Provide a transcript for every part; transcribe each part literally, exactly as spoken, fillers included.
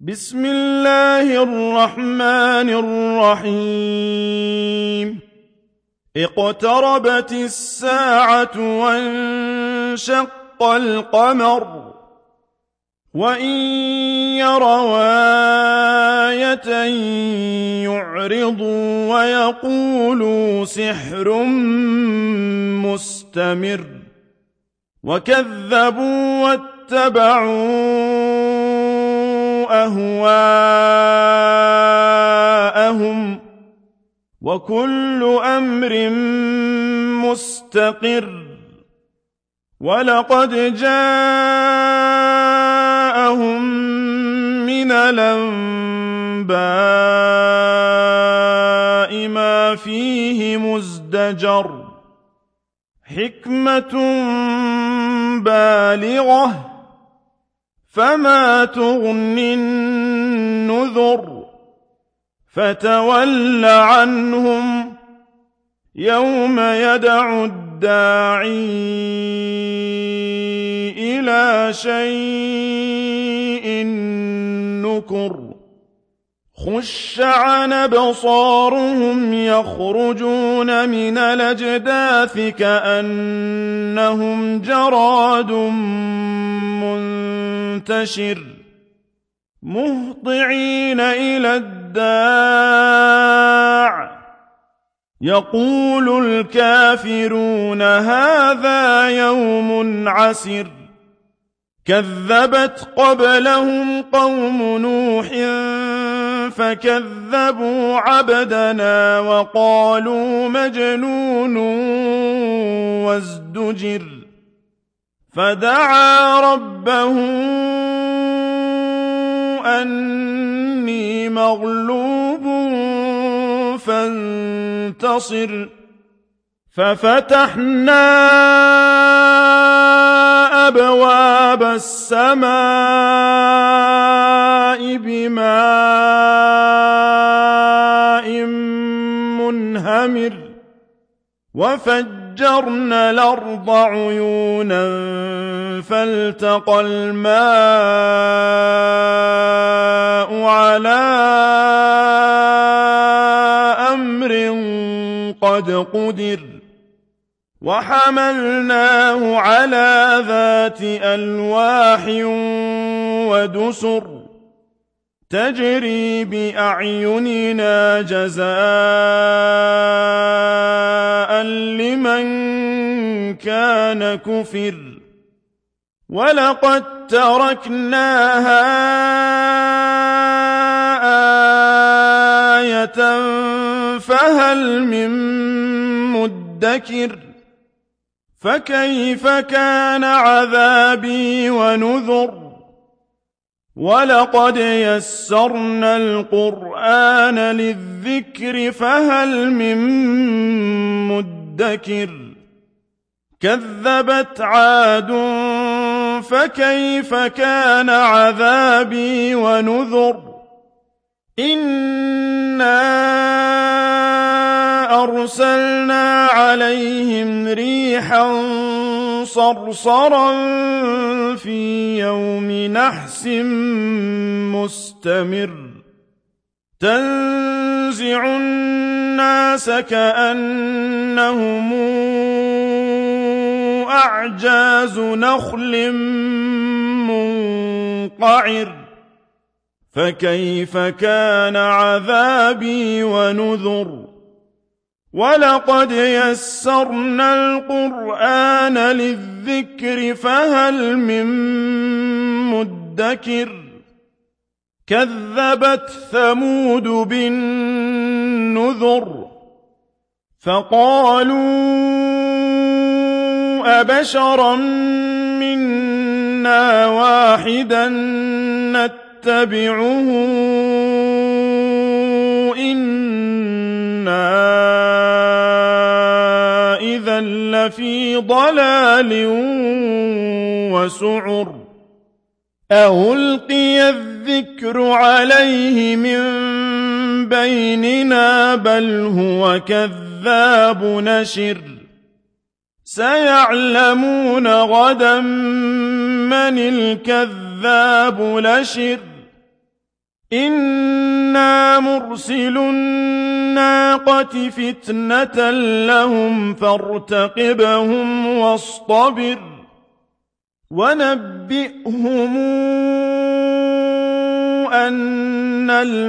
بسم الله الرحمن الرحيم اقتربت الساعة وانشق القمر وإن يروا آية يعرضوا ويقولوا سحر مستمر وكذبوا واتبعوا أهواءهم وكل أمر مستقر ولقد جاءهم من الأنباء ما فيه مزدجر حكمة بالغة فما تغني النذر فتول عنهم يوم يدعو الداعي إلى شيء نكر خش عن أبصارهم يخرجون من الأجداث كأنهم جراد منتشر مهطعين إلى الداع يقول الكافرون هذا يوم عسر كذبت قبلهم قوم نوح فكذبوا عبدنا وقالوا مجنون وازدجر فدعا ربه أني مغلوب فانتصر ففتحنا أبواب السماء بماء منهمر وفجرنا الأرض عيونا فالتقى الماء على أمر قد قدر وحملناه على ذات ألواح ودسر تجري بأعيننا جزاء لمن كان كفر ولقد تركناها آية فهل من مدكر فكيف كان عذابي ونذر ولقد يسرنا القرآن للذكر فهل من مدكر كذبت عاد فكيف كان عذابي ونذر إنا أرسلنا عليهم ريحا صرصرا في يوم نحس مستمر تنزع الناس كأنهم أعجاز نخل منقعر فكيف كان عذابي ونذر ولقد يسرنا القرآن للذكر فهل من مدكر كذبت ثمود بالنذر فقالوا أبشرا منا واحدا نتبعه إنا إذا لفي ضلال وسعر ألقي الذكر عليه من بيننا بل هو كذاب نشر سيعلمون غدا من الكذاب الأشر إِنَّا مُرْسِلُو النَّاقَةِ فِتْنَةً لَّهُمْ فَارْتَقِبْهُمْ وَاصْطَبِرْ وَنَبِّئْهُمْ أَنَّ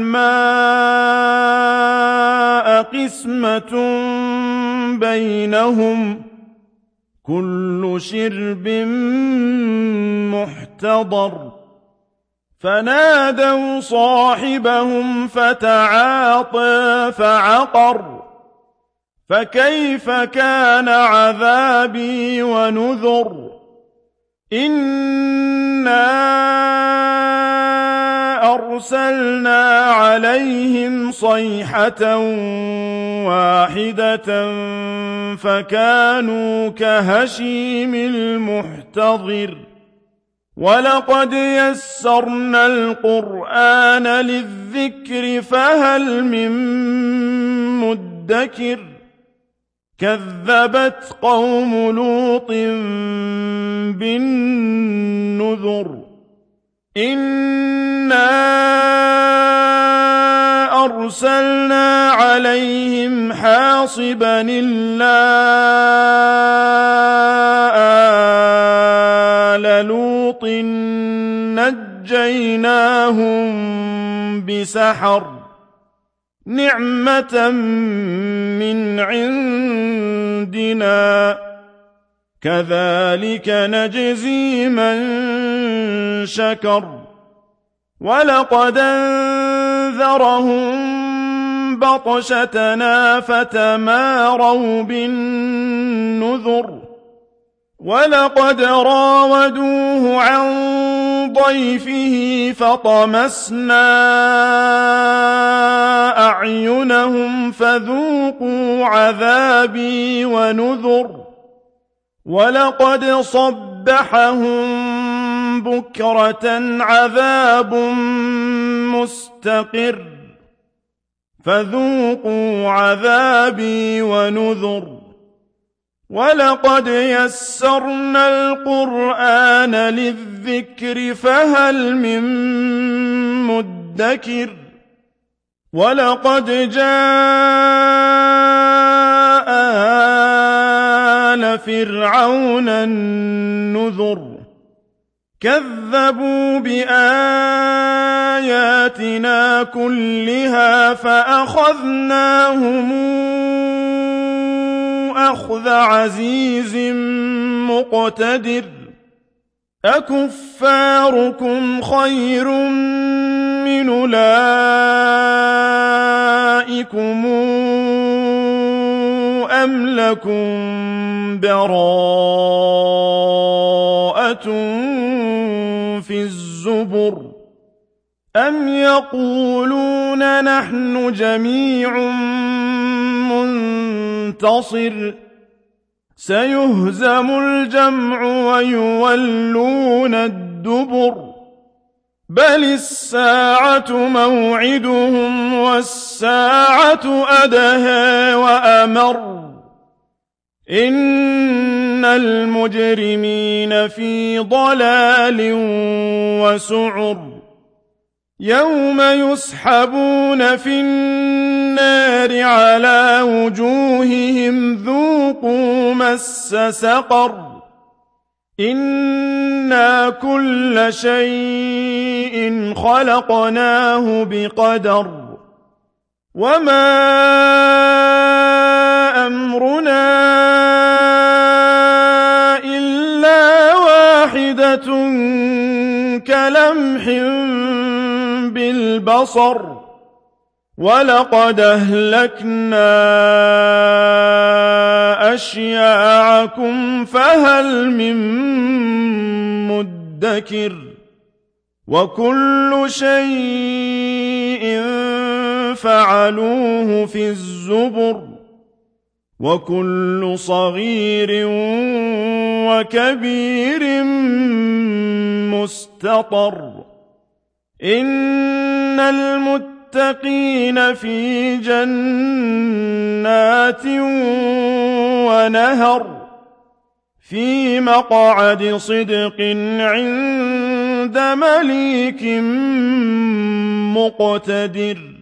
الْمَاءَ قِسْمَةٌ بَيْنَهُمْ كُلُّ شِرْبٍ مُّحْتَضَرٌ فَنَادَوْا صَاحِبَهُمْ فَتَعَاطَىٰ فَعَقَرَ فَكَيْفَ كَانَ عَذَابِي وَنُذُرِ إِنَّا أَرْسَلْنَا عَلَيْهِمْ صَيْحَةً وَاحِدَةً فَكَانُوا كَهَشِيمِ الْمُحْتَظِرِ وَلَقَدْ يَسَّرْنَا الْقُرْآنَ لِلذِّكْرِ فَهَلْ مِن مُّدَّكِرٍ كَذَّبَتْ قَوْمُ لُوطٍ بِالنُّذُرِ إِنَّا أَرْسَلْنَا عَلَيْهِمْ حَاصِبًا إِلَّا آلَ لُوطٍ نَجَّيْنَاهُم بِسَحَرٍ نِّعْمَةً مِّنْ عِندِنَا كَذَٰلِكَ نَجْزِي مَن شَكَرَ وَلَقَدْ أَنذَرَهُم بَطْشَتَنَا فَتَمَارَوْا بِالنُّذُرِ وَلَقَدْ رَاوَدُوهُ عَن ضَيْفِهِ فَطَمَسْنَا أَعْيُنَهُمْ فَذُوقُوا عَذَابِي وَنُذُرِ وَلَقَدْ صَبَّحَهُم بُكْرَةً عَذَابٌ مُّسْتَقِرٌّ فَذُوقُوا عَذَابِي وَنُذُرِ وَلَقَدْ يَسَّرْنَا الْقُرْآنَ لِلذِّكْرِ فَهَلْ مِن مُّدَّكِرٍ وَلَقَدْ جَاءَ آلَ فِرْعَوْنَ النُّذُرُ كَذَّبُوا بِآيَاتِنَا كُلِّهَا فَأَخَذْنَاهُمْ أَخْذَ عَزِيزٍ مُّقْتَدِرٍ أَكُفَّارُكُمْ خَيْرٌ مِّنْ أُولَٰئِكُمْ أَمْ لَكُمْ بَرَاءَةٌ فِي الزُّبُرِ أَمْ يَقُولُونَ نَحْنُ جَمِيعٌ مُّنتَصِرٌ سَيُهْزَمُ الْجَمْعُ وَيُوَلُّونَ الدُّبُرَ بَلِ السَّاعَةُ مَوْعِدُهُمْ وَالسَّاعَةُ أَدْهَىٰ وَأَمَرُّ إِنَّ الْمُجْرِمِينَ فِي ضَلَالٍ وَسُعُرٍ يَوْمَ يُسْحَبُونَ فِي النَّارِ عَلَىٰ وُجُوهِهِمْ ذُوقُوا مَسَّ سَقَرَ إِنَّا كُلَّ شَيْءٍ خَلَقْنَاهُ بِقَدَرٍ وَمَا أَمْرُنَا إِلَّا وَاحِدَةٌ كَلَمْحٍ بِالْبَصَرِ وَلَقَدْ أَهْلَكْنَا أَشْيَاعَكُمْ فَهَلْ مِن مُّدَّكِرٍ وَكُلُّ شَيْءٍ فَعَلُوهُ فِي الزُّبُرِ وَكُلُّ صَغِيرٍ وَكَبِيرٍ مُّسْتَطَرٌ إِنَّ الْمُتَّقِينَ فِي جَنَّاتٍ وَنَهَرٍ فِي مَقْعَدِ صِدْقٍ عِندَ مَلِيكٍ مقتدر